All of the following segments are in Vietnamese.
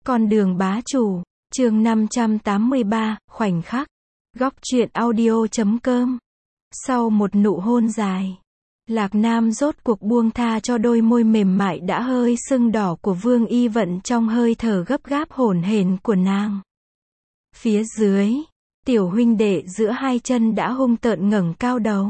Con đường bá chủ, chương 583, khoảnh khắc. Góc truyện audio.com. Sau một nụ hôn dài, Lạc Nam rốt cuộc buông tha cho đôi môi mềm mại đã hơi sưng đỏ của Vương Y Vận trong hơi thở gấp gáp hổn hển của nàng. Phía dưới, tiểu huynh đệ giữa hai chân đã hung tợn ngẩng cao đầu.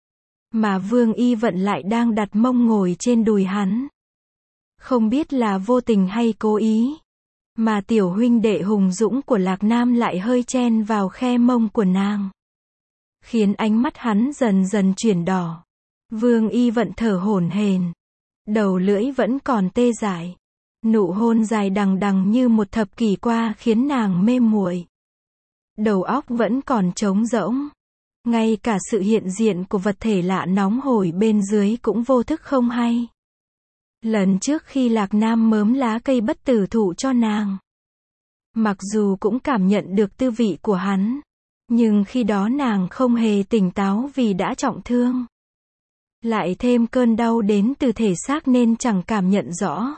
Mà Vương Y Vận lại đang đặt mông ngồi trên đùi hắn. Không biết là vô tình hay cố ý, mà tiểu huynh đệ hùng dũng của Lạc Nam lại hơi chen vào khe mông của nàng, khiến ánh mắt hắn dần dần chuyển đỏ. Vương Y Vận thở hổn hển, đầu lưỡi vẫn còn tê dại. Nụ hôn dài đằng đằng như một thập kỷ qua khiến nàng mê muội. Đầu óc vẫn còn trống rỗng. Ngay cả sự hiện diện của vật thể lạ nóng hổi bên dưới cũng vô thức không hay. Lần trước khi Lạc Nam mớm lá cây bất tử thụ cho nàng, mặc dù cũng cảm nhận được tư vị của hắn, nhưng khi đó nàng không hề tỉnh táo vì đã trọng thương. Lại thêm cơn đau đến từ thể xác nên chẳng cảm nhận rõ.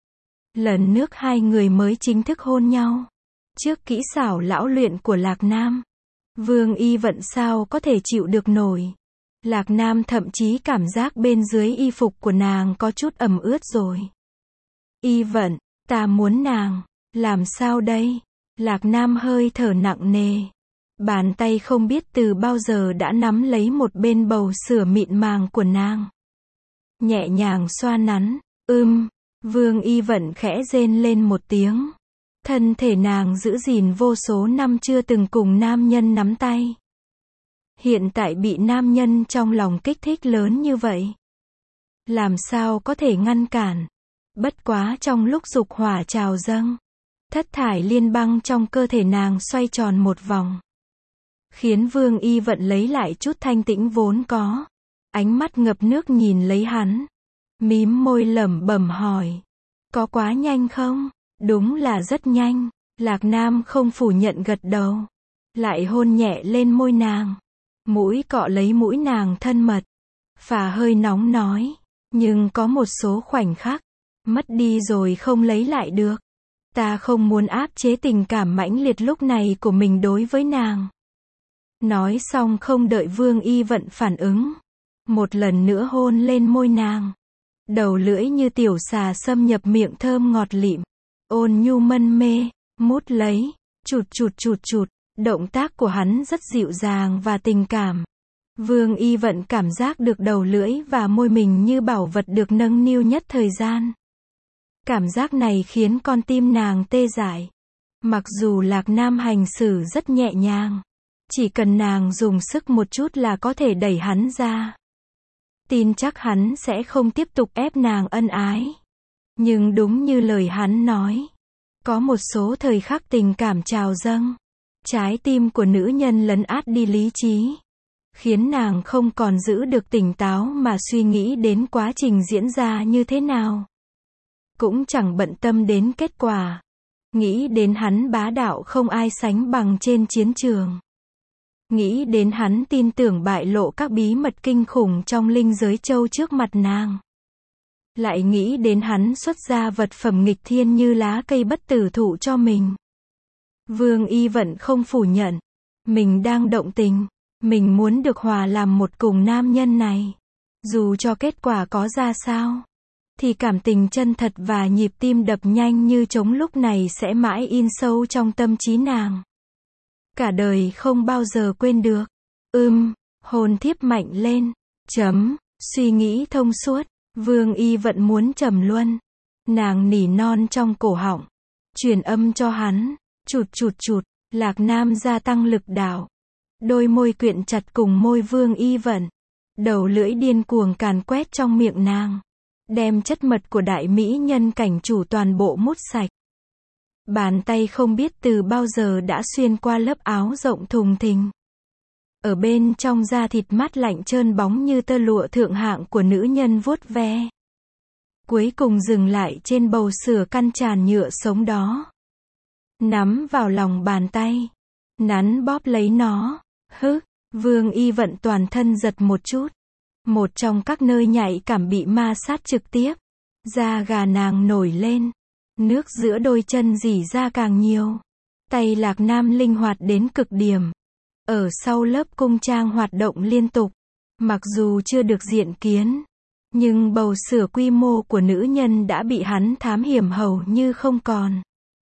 Lần nước hai người mới chính thức hôn nhau, trước kỹ xảo lão luyện của Lạc Nam, Vương Y Vận sao có thể chịu được nổi. Lạc Nam thậm chí cảm giác bên dưới y phục của nàng có chút ẩm ướt rồi. Y Vận, ta muốn nàng, làm sao đây? Lạc Nam hơi thở nặng nề. Bàn tay không biết từ bao giờ đã nắm lấy một bên bầu sữa mịn màng của nàng, nhẹ nhàng xoa nắn. Vương Y Vận khẽ rên lên một tiếng. Thân thể nàng giữ gìn vô số năm chưa từng cùng nam nhân nắm tay, hiện tại bị nam nhân trong lòng kích thích lớn như vậy, làm sao có thể ngăn cản. Bất quá trong lúc dục hỏa trào dâng, thất thải liên băng trong cơ thể nàng xoay tròn một vòng, khiến Vương Y Vận lấy lại chút thanh tĩnh vốn có. Ánh mắt ngập nước nhìn lấy hắn, mím môi lẩm bẩm hỏi, có quá nhanh không? Đúng là rất nhanh. Lạc Nam không phủ nhận gật đầu, lại hôn nhẹ lên môi nàng, mũi cọ lấy mũi nàng thân mật, phả hơi nóng nói, nhưng có một số khoảnh khắc, mất đi rồi không lấy lại được. Ta không muốn áp chế tình cảm mãnh liệt lúc này của mình đối với nàng. Nói xong không đợi Vương Y Vận phản ứng, một lần nữa hôn lên môi nàng. Đầu lưỡi như tiểu xà xâm nhập miệng thơm ngọt lịm, ôn nhu mân mê, mút lấy, chụt. Động tác của hắn rất dịu dàng và tình cảm. Vương Y Vận cảm giác được đầu lưỡi và môi mình như bảo vật được nâng niu nhất thời gian. Cảm giác này khiến con tim nàng tê dại. Mặc dù Lạc Nam hành xử rất nhẹ nhàng, chỉ cần nàng dùng sức một chút là có thể đẩy hắn ra. Tin chắc hắn sẽ không tiếp tục ép nàng ân ái. Nhưng đúng như lời hắn nói, có một số thời khắc tình cảm trào dâng, trái tim của nữ nhân lấn át đi lý trí, khiến nàng không còn giữ được tỉnh táo mà suy nghĩ đến quá trình diễn ra như thế nào. Cũng chẳng bận tâm đến kết quả. Nghĩ đến hắn bá đạo không ai sánh bằng trên chiến trường. Nghĩ đến hắn tin tưởng bại lộ các bí mật kinh khủng trong linh giới châu trước mặt nàng. Lại nghĩ đến hắn xuất ra vật phẩm nghịch thiên như lá cây bất tử thụ cho mình. Vương Y Vận không phủ nhận, mình đang động tình, mình muốn được hòa làm một cùng nam nhân này. Dù cho kết quả có ra sao, thì cảm tình chân thật và nhịp tim đập nhanh như trống lúc này sẽ mãi in sâu trong tâm trí nàng. Cả đời không bao giờ quên được. Hôn thiếp mạnh lên. Suy nghĩ thông suốt. Vương Y Vận muốn trầm luân. Nàng nỉ non trong cổ họng, truyền âm cho hắn. Chụt. Lạc Nam gia tăng lực đạo. Đôi môi quyện chặt cùng môi Vương Y Vận. Đầu lưỡi điên cuồng càn quét trong miệng nàng, đem chất mật của đại mỹ nhân cảnh chủ toàn bộ mút sạch. Bàn tay không biết từ bao giờ đã xuyên qua lớp áo rộng thùng thình. Ở bên trong da thịt mát lạnh trơn bóng như tơ lụa thượng hạng của nữ nhân vuốt ve. Cuối cùng dừng lại trên bầu sữa căn tràn nhựa sống đó. Nắm vào lòng bàn tay, nắn bóp lấy nó. Vương Y Vận toàn thân giật một chút. Một trong các nơi nhạy cảm bị ma sát trực tiếp. Da gà nàng nổi lên. Nước giữa đôi chân rỉ ra càng nhiều. Tay Lạc Nam linh hoạt đến cực điểm. Ở sau lớp cung trang hoạt động liên tục. Mặc dù chưa được diện kiến, nhưng bầu sữa quy mô của nữ nhân đã bị hắn thám hiểm hầu như không còn.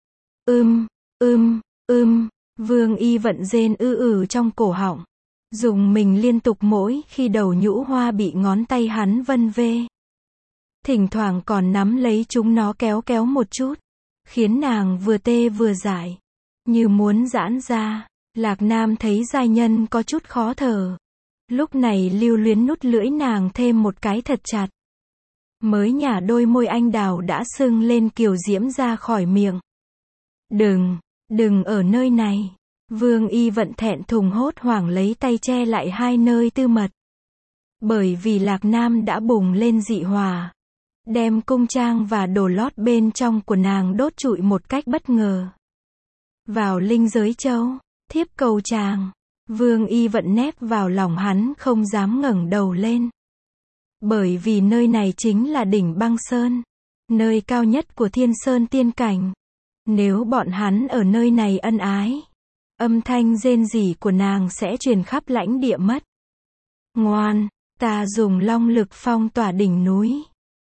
Vương Y Vận rên trong cổ họng. Dùng mình liên tục mỗi khi đầu nhũ hoa bị ngón tay hắn vân vê. Thỉnh thoảng còn nắm lấy chúng nó kéo kéo một chút. Khiến nàng vừa tê vừa dại. Như muốn giãn ra. Lạc Nam thấy giai nhân có chút khó thở. Lúc này lưu luyến nút lưỡi nàng thêm một cái thật chặt. Mới nhả đôi môi anh đào đã sưng lên kiều diễm ra khỏi miệng. Đừng ở nơi này. Vương Y Vận thẹn thùng hốt hoảng lấy tay che lại hai nơi tư mật. Bởi vì Lạc Nam đã bùng lên dị hỏa. Đem cung trang và đồ lót bên trong của nàng đốt trụi một cách bất ngờ. Vào linh giới châu, thiếp cầu chàng. Vương Y Vận nép vào lòng hắn không dám ngẩng đầu lên. Bởi vì nơi này chính là đỉnh băng sơn. Nơi cao nhất của thiên sơn tiên cảnh. Nếu bọn hắn ở nơi này ân ái, âm thanh rên rỉ của nàng sẽ truyền khắp lãnh địa mất. Ngoan, ta dùng long lực phong tỏa đỉnh núi.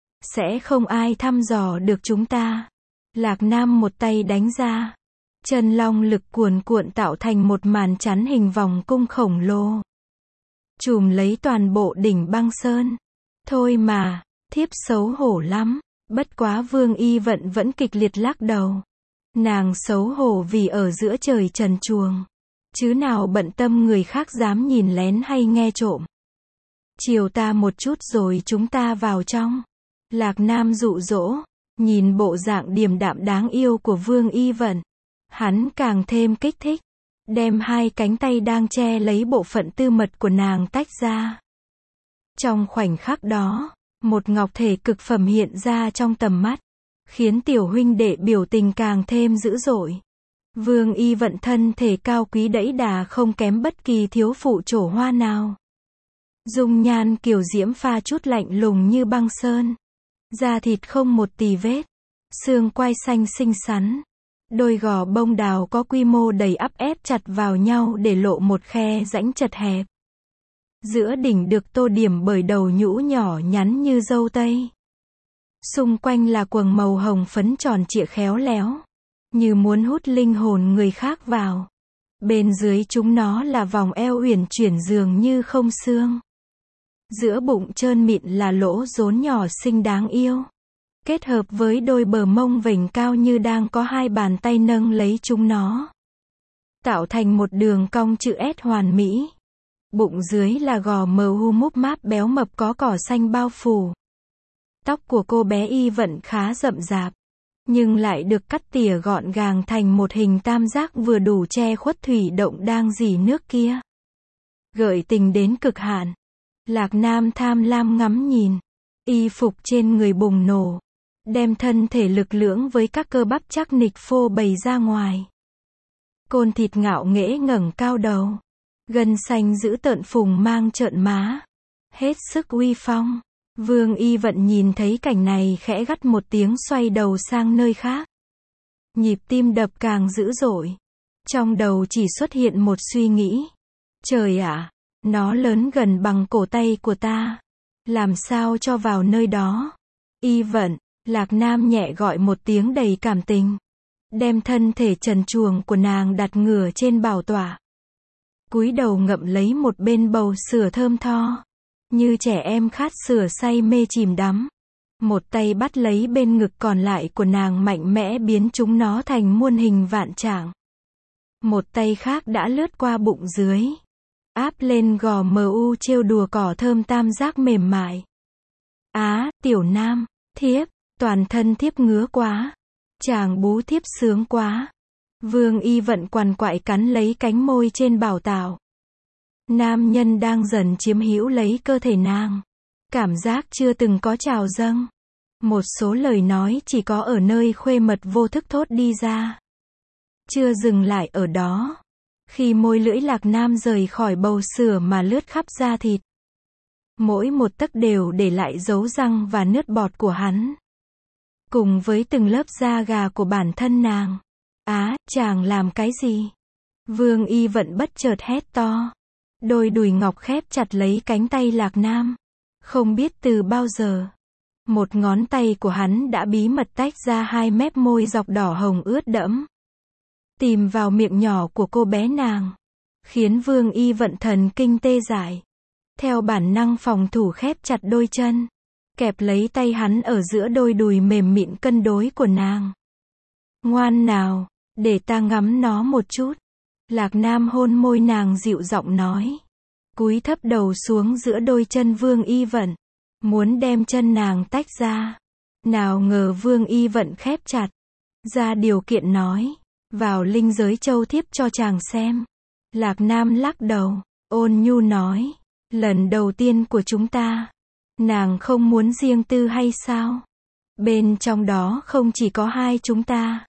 Sẽ không ai thăm dò được chúng ta. Lạc Nam một tay đánh ra. Chân long lực cuồn cuộn tạo thành một màn chắn hình vòng cung khổng lồ. Trùm lấy toàn bộ đỉnh băng sơn. Thôi mà, thiếp xấu hổ lắm. Bất quá Vương Y Vận vẫn kịch liệt lắc đầu. Nàng xấu hổ vì ở giữa trời trần truồng. Chứ nào bận tâm người khác dám nhìn lén hay nghe trộm. Chiều ta một chút rồi chúng ta vào trong. Lạc Nam dụ dỗ. Nhìn bộ dạng điềm đạm đáng yêu của Vương Y Vận. Hắn càng thêm kích thích. Đem hai cánh tay đang che lấy bộ phận tư mật của nàng tách ra. Trong khoảnh khắc đó, một ngọc thể cực phẩm hiện ra trong tầm mắt. Khiến tiểu huynh đệ biểu tình càng thêm dữ dội. Vương Y Vận thân thể cao quý đẫy đà không kém bất kỳ thiếu phụ trổ hoa nào. Dung nhan kiều diễm pha chút lạnh lùng như băng sơn. Da thịt không một tì vết. Xương quai xanh xinh xắn. Đôi gò bông đào có quy mô đầy ắp ép chặt vào nhau để lộ một khe rãnh chật hẹp. Giữa đỉnh được tô điểm bởi đầu nhũ nhỏ nhắn như dâu tây. Xung quanh là quầng màu hồng phấn tròn trịa khéo léo. Như muốn hút linh hồn người khác vào. Bên dưới chúng nó là vòng eo uyển chuyển dường như không xương. Giữa bụng trơn mịn là lỗ rốn nhỏ xinh đáng yêu. Kết hợp với đôi bờ mông vểnh cao như đang có hai bàn tay nâng lấy chúng nó. Tạo thành một đường cong chữ S hoàn mỹ. Bụng dưới là gò mờ hu múp máp béo mập có cỏ xanh bao phủ. Tóc của cô bé Y Vận khá rậm rạp. Nhưng lại được cắt tỉa gọn gàng thành một hình tam giác vừa đủ che khuất thủy động đang rỉ nước kia. Gợi tình đến cực hạn. Lạc Nam tham lam ngắm nhìn. Y phục trên người bùng nổ. Đem thân thể lực lưỡng với các cơ bắp chắc nịch phô bày ra ngoài. Côn thịt ngạo nghễ ngẩng cao đầu. Gân xanh giữ tợn phùng mang trợn má. Hết sức uy phong. Vương Y Vận nhìn thấy cảnh này khẽ gắt một tiếng xoay đầu sang nơi khác. Nhịp tim đập càng dữ dội. Trong đầu chỉ xuất hiện một suy nghĩ. Trời ạ, nó lớn gần bằng cổ tay của ta. Làm sao cho vào nơi đó? Y Vận, Lạc Nam nhẹ gọi một tiếng đầy cảm tình. Đem thân thể trần truồng của nàng đặt ngửa trên bảo tọa. Cúi đầu ngậm lấy một bên bầu sữa thơm tho. Như trẻ em khát sữa say mê chìm đắm. Một tay bắt lấy bên ngực còn lại của nàng mạnh mẽ biến chúng nó thành muôn hình vạn trạng. Một tay khác đã lướt qua bụng dưới. Áp lên gò mu trêu đùa cỏ thơm tam giác mềm mại. Á, tiểu nam, thiếp, toàn thân thiếp ngứa quá. Chàng bú thiếp sướng quá. Vương Y Vận quằn quại cắn lấy cánh môi trên bảo tảo. Nam nhân đang dần chiếm hữu lấy cơ thể nàng. Cảm giác chưa từng có trào dâng. Một số lời nói chỉ có ở nơi khuê mật vô thức thốt đi ra. Chưa dừng lại ở đó. Khi môi lưỡi Lạc Nam rời khỏi bầu sữa mà lướt khắp da thịt. Mỗi một tấc đều để lại dấu răng và nước bọt của hắn. cùng với từng lớp da gà của bản thân nàng. Á, chàng làm cái gì? Vương Y Vận bất chợt hét to. Đôi đùi ngọc khép chặt lấy cánh tay Lạc Nam. Không biết từ bao giờ, một ngón tay của hắn đã bí mật tách ra hai mép môi dọc đỏ hồng ướt đẫm, tìm vào miệng nhỏ của cô bé nàng, khiến Vương Y Vận thần kinh tê dại. Theo bản năng phòng thủ khép chặt đôi chân, kẹp lấy tay hắn ở giữa đôi đùi mềm mịn cân đối của nàng. Ngoan nào, để ta ngắm nó một chút. Lạc Nam hôn môi nàng dịu giọng nói. Cúi thấp đầu xuống giữa đôi chân Vương Y Vận, muốn đem chân nàng tách ra. Nào ngờ Vương Y Vận khép chặt, ra điều kiện nói, vào linh giới châu thiếp cho chàng xem. Lạc Nam lắc đầu, ôn nhu nói, lần đầu tiên của chúng ta, nàng không muốn riêng tư hay sao? Bên trong đó không chỉ có hai chúng ta.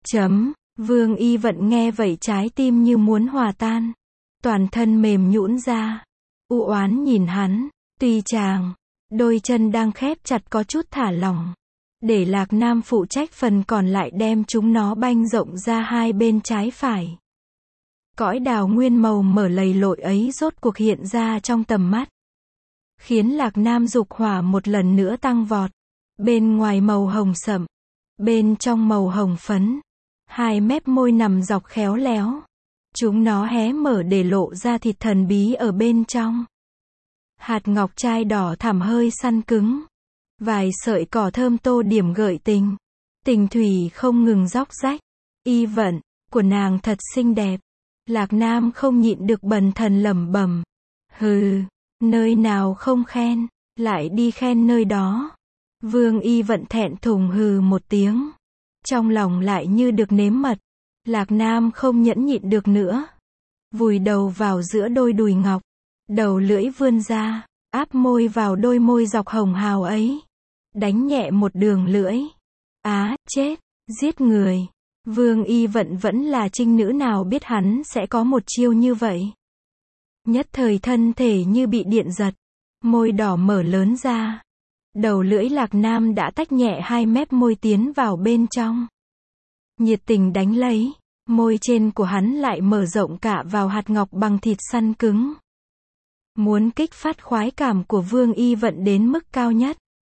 Vương Y Vận nghe vậy trái tim như muốn hòa tan, toàn thân mềm nhũn ra, u oán nhìn hắn, tuy chàng, đôi chân đang khép chặt có chút thả lỏng, để Lạc Nam phụ trách phần còn lại đem chúng nó banh rộng ra hai bên trái phải. Cõi đào nguyên màu mở lầy lội ấy rốt cuộc hiện ra trong tầm mắt, khiến Lạc Nam dục hỏa một lần nữa tăng vọt. Bên ngoài màu hồng sẫm, bên trong màu hồng phấn, hai mép môi nằm dọc khéo léo, chúng nó hé mở để lộ ra thịt thần bí ở bên trong. Hạt ngọc trai đỏ thẳm hơi săn cứng, vài sợi cỏ thơm tô điểm gợi tình, tình thủy không ngừng róc rách. Y Vận của nàng thật xinh đẹp. Lạc Nam không nhịn được bần thần lẩm bẩm, hừ, nơi nào không khen, lại đi khen nơi đó. Vương Y Vận thẹn thùng hừ một tiếng, trong lòng lại như được nếm mật. Lạc Nam không nhẫn nhịn được nữa, vùi đầu vào giữa đôi đùi ngọc, đầu lưỡi vươn ra, áp môi vào đôi môi dọc hồng hào ấy, đánh nhẹ một đường lưỡi. Á, chết, giết người. Vương Y Vận vẫn là trinh nữ nào biết hắn sẽ có một chiêu như vậy. Nhất thời thân thể như bị điện giật, môi đỏ mở lớn ra. Đầu lưỡi Lạc Nam đã tách nhẹ hai mép môi tiến vào bên trong. Nhiệt tình đánh lấy, môi trên của hắn lại mở rộng cả vào hạt ngọc bằng thịt săn cứng. Muốn kích phát khoái cảm của Vương Y Vận đến mức cao nhất.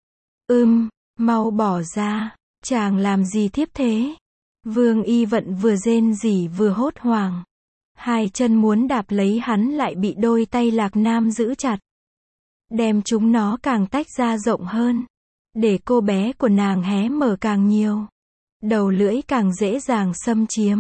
Mau bỏ ra, chàng làm gì thiếp thế? Vương Y Vận vừa rên rỉ vừa hốt hoảng. Hai chân muốn đạp lấy hắn lại bị đôi tay Lạc Nam giữ chặt, đem chúng nó càng tách ra rộng hơn, để cô bé của nàng hé mở càng nhiều, đầu lưỡi càng dễ dàng xâm chiếm.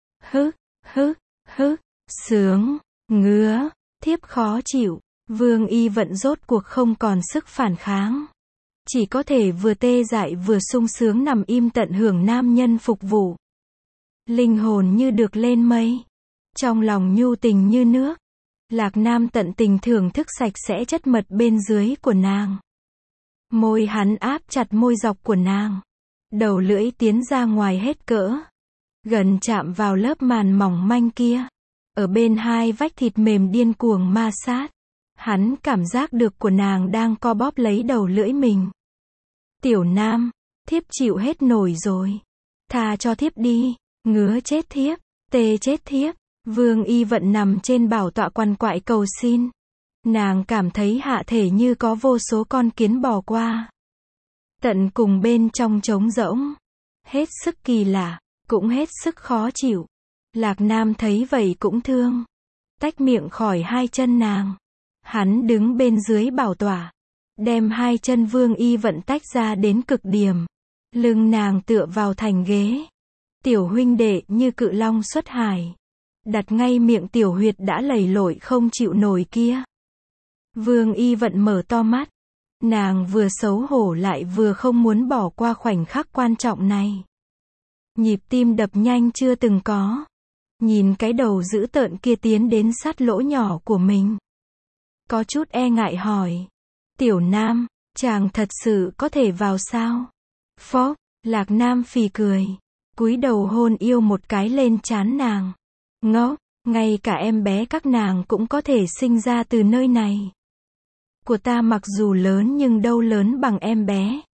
Sướng, ngứa, thiếp khó chịu. Vương Y Vận rốt cuộc không còn sức phản kháng, chỉ có thể vừa tê dại vừa sung sướng nằm im tận hưởng nam nhân phục vụ. Linh hồn như được lên mây, trong lòng nhu tình như nước. Lạc Nam tận tình thưởng thức sạch sẽ chất mật bên dưới của nàng. Môi hắn áp chặt môi dọc của nàng, đầu lưỡi tiến ra ngoài hết cỡ, gần chạm vào lớp màn mỏng manh kia. Ở bên hai vách thịt mềm điên cuồng ma sát, hắn cảm giác được của nàng đang co bóp lấy đầu lưỡi mình. Tiểu Nam, thiếp chịu hết nổi rồi, tha cho thiếp đi, ngứa chết thiếp, tê chết thiếp. Vương Y Vận nằm trên bảo tọa quằn quại cầu xin. Nàng cảm thấy hạ thể như có vô số con kiến bò qua. Tận cùng bên trong trống rỗng. Hết sức kỳ lạ, cũng hết sức khó chịu. Lạc Nam thấy vậy cũng thương. Tách miệng khỏi hai chân nàng. Hắn đứng bên dưới bảo tọa, đem hai chân Vương Y Vận tách ra đến cực điểm. Lưng nàng tựa vào thành ghế. Tiểu huynh đệ như cự long xuất hải, đặt ngay miệng tiểu huyệt đã lầy lội không chịu nổi kia. Vương Y Vận mở to mắt, nàng vừa xấu hổ lại vừa không muốn bỏ qua khoảnh khắc quan trọng này. Nhịp tim đập nhanh chưa từng có, nhìn cái đầu dữ tợn kia tiến đến sát lỗ nhỏ của mình, có chút e ngại hỏi, Tiểu Nam, chàng thật sự có thể vào sao? Phó, Lạc Nam phì cười, cúi đầu hôn yêu một cái lên trán nàng. Ngốc, ngay cả em bé các nàng cũng có thể sinh ra từ nơi này. Của ta mặc dù lớn nhưng đâu lớn bằng em bé.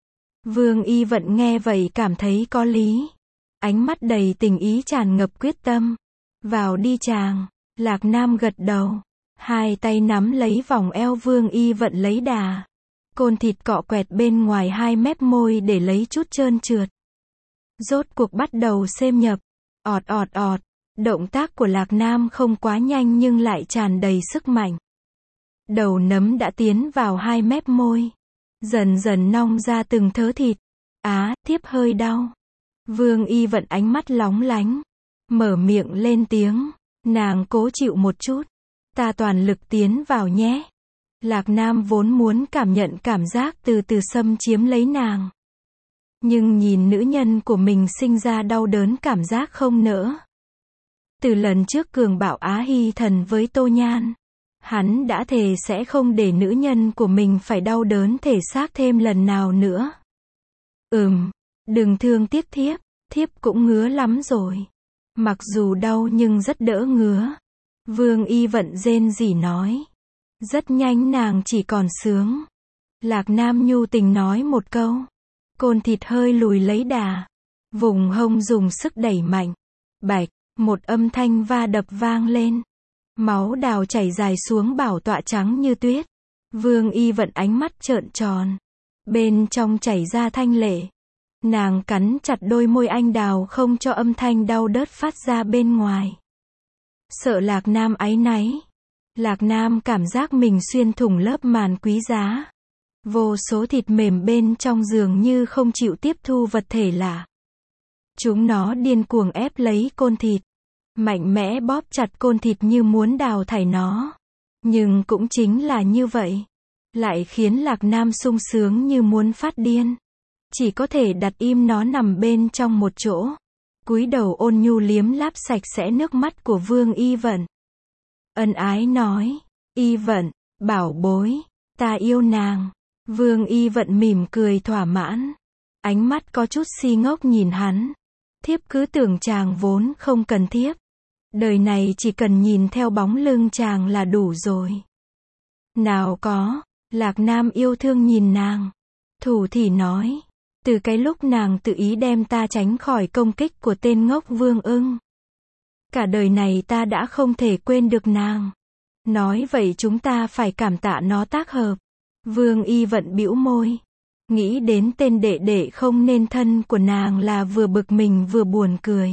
Vương Y Vận nghe vậy cảm thấy có lý. Ánh mắt đầy tình ý tràn ngập quyết tâm. Vào đi chàng. Lạc Nam gật đầu. Hai tay nắm lấy vòng eo Vương Y Vận lấy đà. Côn thịt cọ quẹt bên ngoài hai mép môi để lấy chút trơn trượt. Rốt cuộc bắt đầu xêm nhập. Ọt ọt ọt. Động tác của Lạc Nam không quá nhanh nhưng lại tràn đầy sức mạnh. Đầu nấm đã tiến vào hai mép môi. Dần dần nong ra từng thớ thịt. Thiếp hơi đau. Vương Y Vận ánh mắt lóng lánh. Mở miệng lên tiếng. Nàng cố chịu một chút. Ta toàn lực tiến vào nhé. Lạc Nam vốn muốn cảm nhận cảm giác từ từ xâm chiếm lấy nàng. Nhưng nhìn nữ nhân của mình sinh ra đau đớn cảm giác không nỡ. Từ lần trước cường bạo Á Hy Thần với Tô Nhan, hắn đã thề sẽ không để nữ nhân của mình phải đau đớn thể xác thêm lần nào nữa. Đừng thương tiếc thiếp, thiếp cũng ngứa lắm rồi. Mặc dù đau nhưng rất đỡ ngứa. Vương Y Vận rên rỉ nói. Rất nhanh nàng chỉ còn sướng. Lạc Nam nhu tình nói một câu. Côn thịt hơi lùi lấy đà. Vùng hông dùng sức đẩy mạnh. Bạch, một âm thanh va đập vang lên. Máu đào chảy dài xuống bảo tọa trắng như tuyết. Vương Y Vận ánh mắt trợn tròn. Bên trong chảy ra thanh lệ. Nàng cắn chặt đôi môi anh đào không cho âm thanh đau đớt phát ra bên ngoài. Sợ Lạc Nam áy náy. Lạc Nam cảm giác mình xuyên thủng lớp màn quý giá. Vô số thịt mềm bên trong dường như không chịu tiếp thu vật thể lạ. Chúng nó điên cuồng ép lấy côn thịt. Mạnh mẽ bóp chặt côn thịt như muốn đào thải nó. Nhưng cũng chính là như vậy. Lại khiến Lạc Nam sung sướng như muốn phát điên. Chỉ có thể đặt im nó nằm bên trong một chỗ. Cúi đầu ôn nhu liếm láp sạch sẽ nước mắt của Vương Y Vận. Ân ái nói. Y Vận, bảo bối, ta yêu nàng. Vương Y Vận mỉm cười thỏa mãn. Ánh mắt có chút si ngốc nhìn hắn. Thiếp cứ tưởng chàng vốn không cần thiếp. Đời này chỉ cần nhìn theo bóng lưng chàng là đủ rồi. Nào có, Lạc Nam yêu thương nhìn nàng. Thủ thỉ nói. Từ cái lúc nàng tự ý đem ta tránh khỏi công kích của tên ngốc Vương Ưng. Cả đời này ta đã không thể quên được nàng. Nói vậy chúng ta phải cảm tạ nó tác hợp. Vương Y Vận bĩu môi. Nghĩ đến tên đệ đệ không nên thân của nàng là vừa bực mình vừa buồn cười.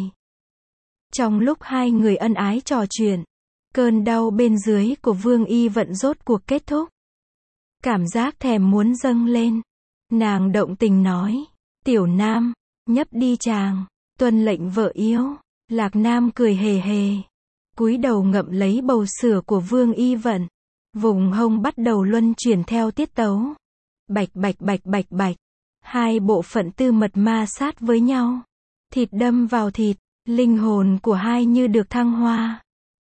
Trong lúc hai người ân ái trò chuyện, cơn đau bên dưới của Vương Y Vận rốt cuộc kết thúc. Cảm giác thèm muốn dâng lên. Nàng động tình nói. Tiểu Nam, nhấp đi chàng, tuân lệnh vợ yêu. Lạc Nam cười hề hề. Cúi đầu ngậm lấy bầu sữa của Vương Y Vận. Vùng hông bắt đầu luân chuyển theo tiết tấu. Bạch bạch bạch bạch bạch. Hai bộ phận tư mật ma sát với nhau. Thịt đâm vào thịt. Linh hồn của hai như được thăng hoa.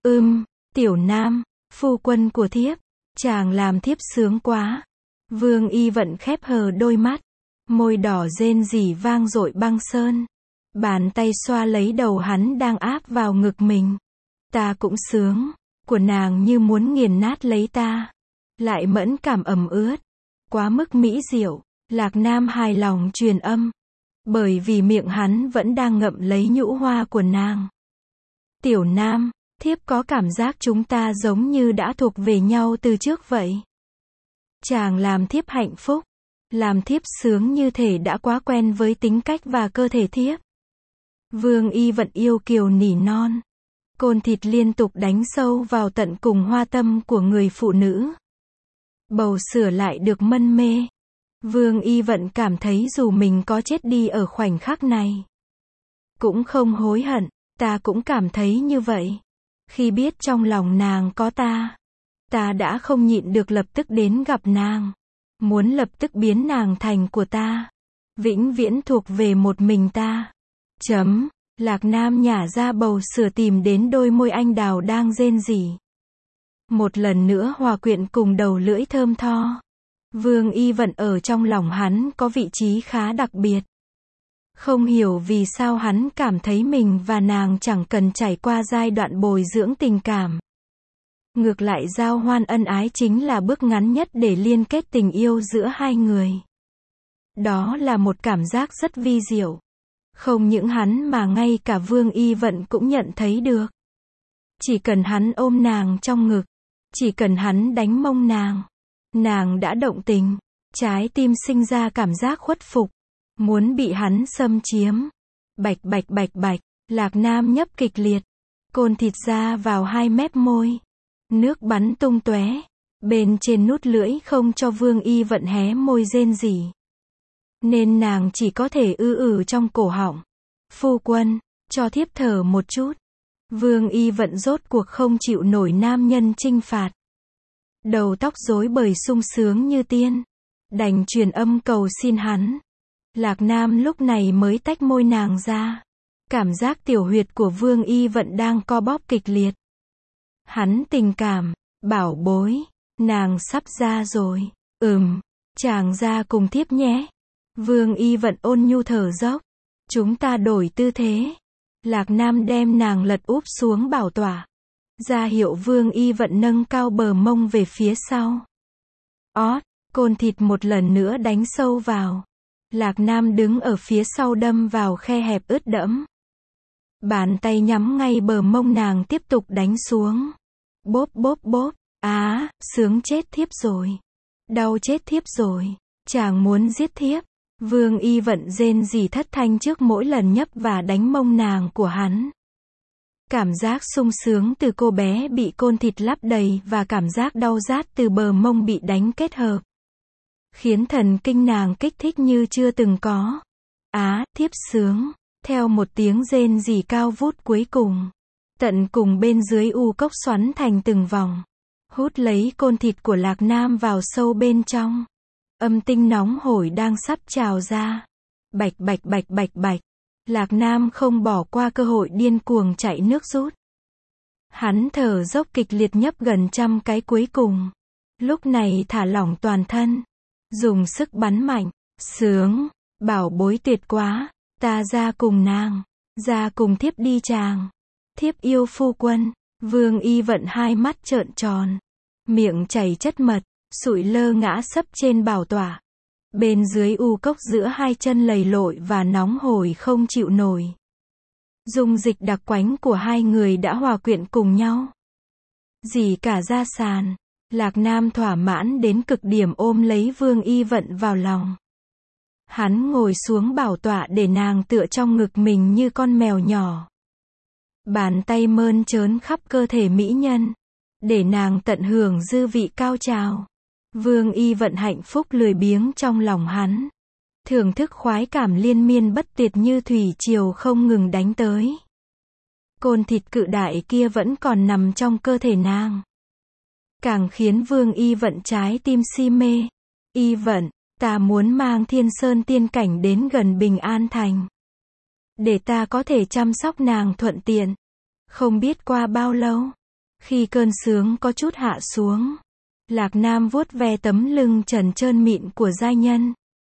Tiểu Nam, phu quân của thiếp. Chàng làm thiếp sướng quá. Vương Y Vận khép hờ đôi mắt. Môi đỏ rên rỉ vang dội băng sơn. Bàn tay xoa lấy đầu hắn đang áp vào ngực mình. Ta cũng sướng. Của nàng như muốn nghiền nát lấy ta. Lại mẫn cảm ẩm ướt. Quá mức mỹ diệu. Lạc Nam hài lòng truyền âm. Bởi vì miệng hắn vẫn đang ngậm lấy nhũ hoa của nàng. Tiểu Nam, thiếp có cảm giác chúng ta giống như đã thuộc về nhau từ trước vậy. Chàng làm thiếp hạnh phúc. Làm thiếp sướng như thể đã quá quen với tính cách và cơ thể thiếp. Vương Y Vận yêu kiều nỉ non. Côn thịt liên tục đánh sâu vào tận cùng hoa tâm của người phụ nữ. Bầu sữa lại được mân mê. Vương Y Vận cảm thấy dù mình có chết đi ở khoảnh khắc này, cũng không hối hận. Ta cũng cảm thấy như vậy. Khi biết trong lòng nàng có ta đã không nhịn được lập tức đến gặp nàng. Muốn lập tức biến nàng thành của ta. Vĩnh viễn thuộc về một mình ta. Lạc Nam nhả ra bầu sữa tìm đến đôi môi anh đào đang rên rỉ. Một lần nữa hòa quyện cùng đầu lưỡi thơm tho. Vương Y Vận ở trong lòng hắn có vị trí khá đặc biệt. Không hiểu vì sao hắn cảm thấy mình và nàng chẳng cần trải qua giai đoạn bồi dưỡng tình cảm. Ngược lại giao hoan ân ái chính là bước ngắn nhất để liên kết tình yêu giữa hai người. Đó là một cảm giác rất vi diệu. Không những hắn mà ngay cả Vương Y Vận cũng nhận thấy được. Chỉ cần hắn ôm nàng trong ngực, chỉ cần hắn đánh mông nàng đã động tình, trái tim sinh ra cảm giác khuất phục, muốn bị hắn xâm chiếm. Bạch bạch bạch bạch, Lạc Nam nhấp kịch liệt, côn thịt ra vào hai mép môi, nước bắn tung tóe, bên trên nút lưỡi không cho Vương Y Vận hé môi rên rỉ. Nên nàng chỉ có thể trong cổ họng. Phu quân, cho thiếp thở một chút. Vương Y Vận rốt cuộc không chịu nổi nam nhân chinh phạt. Đầu tóc rối bời sung sướng như tiên, đành truyền âm cầu xin hắn. Lạc Nam lúc này mới tách môi nàng ra. Cảm giác tiểu huyệt của Vương Y Vận đang co bóp kịch liệt. Hắn tình cảm, bảo bối, nàng sắp ra rồi. Chàng ra cùng thiếp nhé. Vương Y Vận ôn nhu thở dốc. Chúng ta đổi tư thế. Lạc Nam đem nàng lật úp xuống bảo tọa, ra hiệu Vương Y Vận nâng cao bờ mông về phía sau. Côn thịt một lần nữa đánh sâu vào. Lạc Nam đứng ở phía sau đâm vào khe hẹp ướt đẫm. Bàn tay nhắm ngay bờ mông nàng tiếp tục đánh xuống. Bóp bóp bóp. Sướng chết thiếp rồi. Đau chết thiếp rồi. Chàng muốn giết thiếp. Vương Y Vận rên rỉ thất thanh trước mỗi lần nhấp và đánh mông nàng của hắn. Cảm giác sung sướng từ cô bé bị côn thịt lấp đầy và cảm giác đau rát từ bờ mông bị đánh kết hợp, khiến thần kinh nàng kích thích như chưa từng có. Thiếp sướng. Theo một tiếng rên rỉ cao vút cuối cùng, tận cùng bên dưới u cốc xoắn thành từng vòng, hút lấy côn thịt của Lạc Nam vào sâu bên trong. Âm tinh nóng hổi đang sắp trào ra. Bạch bạch bạch bạch bạch. Lạc Nam không bỏ qua cơ hội điên cuồng chạy nước rút. Hắn thở dốc kịch liệt nhấp gần 100 cái cuối cùng. Lúc này thả lỏng toàn thân, dùng sức bắn mạnh. Sướng, bảo bối tuyệt quá. Ta ra cùng nàng, ra cùng thiếp đi chàng. Thiếp yêu phu quân. Vương Y Vận hai mắt trợn tròn, miệng chảy chất mật, sụi lơ ngã sấp trên bảo tọa. Bên dưới u cốc giữa hai chân lầy lội và nóng hổi không chịu nổi. Dung dịch đặc quánh của hai người đã hòa quyện cùng nhau. Dì cả ra sàn. Lạc Nam thỏa mãn đến cực điểm ôm lấy Vương Y Vận vào lòng. Hắn ngồi xuống bảo tọa để nàng tựa trong ngực mình như con mèo nhỏ. Bàn tay mơn trớn khắp cơ thể mỹ nhân, để nàng tận hưởng dư vị cao trào. Vương Y Vận hạnh phúc lười biếng trong lòng hắn, thưởng thức khoái cảm liên miên bất tuyệt như thủy triều không ngừng đánh tới. Côn thịt cự đại kia vẫn còn nằm trong cơ thể nàng, càng khiến Vương Y Vận trái tim si mê. Y Vận, ta muốn mang Thiên Sơn tiên cảnh đến gần Bình An Thành, để ta có thể chăm sóc nàng thuận tiện. Không biết qua bao lâu, khi cơn sướng có chút hạ xuống, Lạc Nam vuốt ve tấm lưng trần trơn mịn của giai nhân,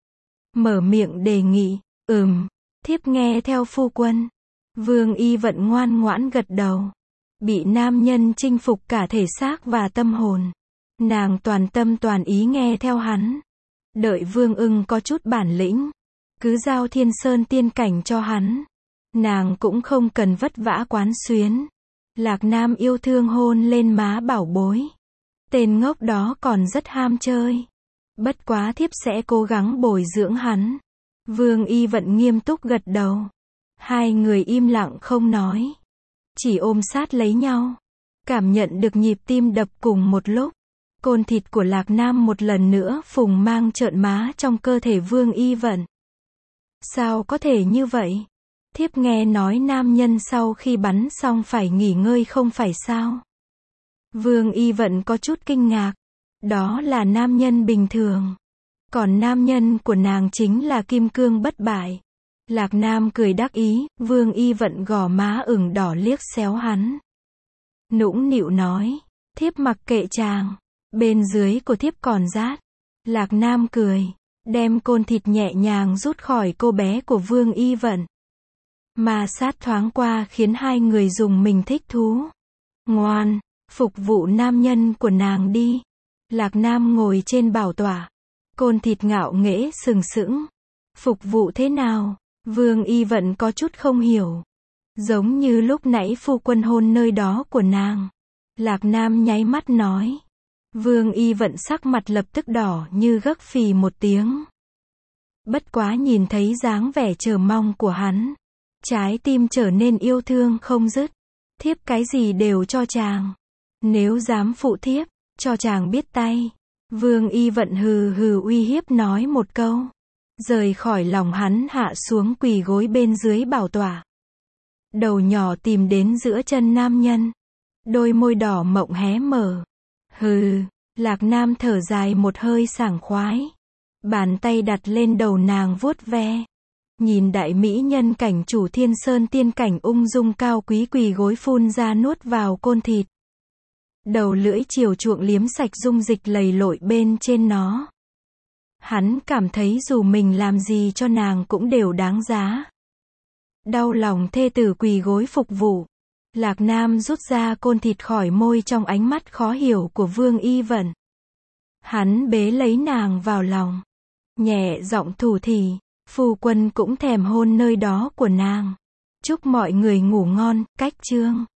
mở miệng đề nghị. Thiếp nghe theo phu quân. Vương Y Vận ngoan ngoãn gật đầu. Bị nam nhân chinh phục cả thể xác và tâm hồn, nàng toàn tâm toàn ý nghe theo hắn. Đợi Vương Ưng có chút bản lĩnh, cứ giao Thiên Sơn tiên cảnh cho hắn, nàng cũng không cần vất vả quán xuyến. Lạc Nam yêu thương hôn lên má bảo bối. Tên ngốc đó còn rất ham chơi. Bất quá thiếp sẽ cố gắng bồi dưỡng hắn. Vương Y Vận nghiêm túc gật đầu. Hai người im lặng không nói, chỉ ôm sát lấy nhau, cảm nhận được nhịp tim đập cùng một lúc. Côn thịt của Lạc Nam một lần nữa phùng mang trợn má trong cơ thể Vương Y Vận. Sao có thể như vậy? Thiếp nghe nói nam nhân sau khi bắn xong phải nghỉ ngơi không phải sao? Vương Y Vận có chút kinh ngạc. Đó là nam nhân bình thường. Còn nam nhân của nàng chính là kim cương bất bại. Lạc Nam cười đắc ý. Vương Y Vận gò má ửng đỏ liếc xéo hắn, nũng nịu nói, thiếp mặc kệ chàng, bên dưới của thiếp còn rát. Lạc Nam cười, đem côn thịt nhẹ nhàng rút khỏi cô bé của Vương Y Vận. Ma sát thoáng qua khiến hai người dùng mình thích thú. Ngoan, phục vụ nam nhân của nàng đi. Lạc Nam ngồi trên bảo tọa, côn thịt ngạo nghễ sừng sững, Phục vụ thế nào? Vương Y Vận có chút không hiểu. Giống như lúc nãy phu quân hôn nơi đó của nàng. Lạc Nam nháy mắt nói. Vương Y Vận sắc mặt lập tức đỏ như gấc phì một tiếng. Bất quá nhìn thấy dáng vẻ chờ mong của hắn, trái tim trở nên yêu thương không dứt. Thiếp cái gì đều cho chàng. Nếu dám phụ thiếp, cho chàng biết tay. Vương Y Vận hừ hừ uy hiếp nói một câu. Rời khỏi lòng hắn hạ xuống quỳ gối bên dưới bảo tọa. Đầu nhỏ tìm đến giữa chân nam nhân. Đôi môi đỏ mộng hé mở. Hừ, Lạc Nam thở dài một hơi sảng khoái. Bàn tay đặt lên đầu nàng vuốt ve. Nhìn đại mỹ nhân cảnh chủ Thiên Sơn tiên cảnh ung dung cao quý quỳ gối phun ra nuốt vào côn thịt. Đầu lưỡi chiều chuộng liếm sạch dung dịch lầy lội bên trên nó. Hắn cảm thấy dù mình làm gì cho nàng cũng đều đáng giá. Đau lòng thê tử quỳ gối phục vụ. Lạc Nam rút ra côn thịt khỏi môi trong ánh mắt khó hiểu của Vương Y Vận. Hắn bế lấy nàng vào lòng. Nhẹ giọng thủ thỉ. Phu quân cũng thèm hôn nơi đó của nàng. Chúc mọi người ngủ ngon, cách chương.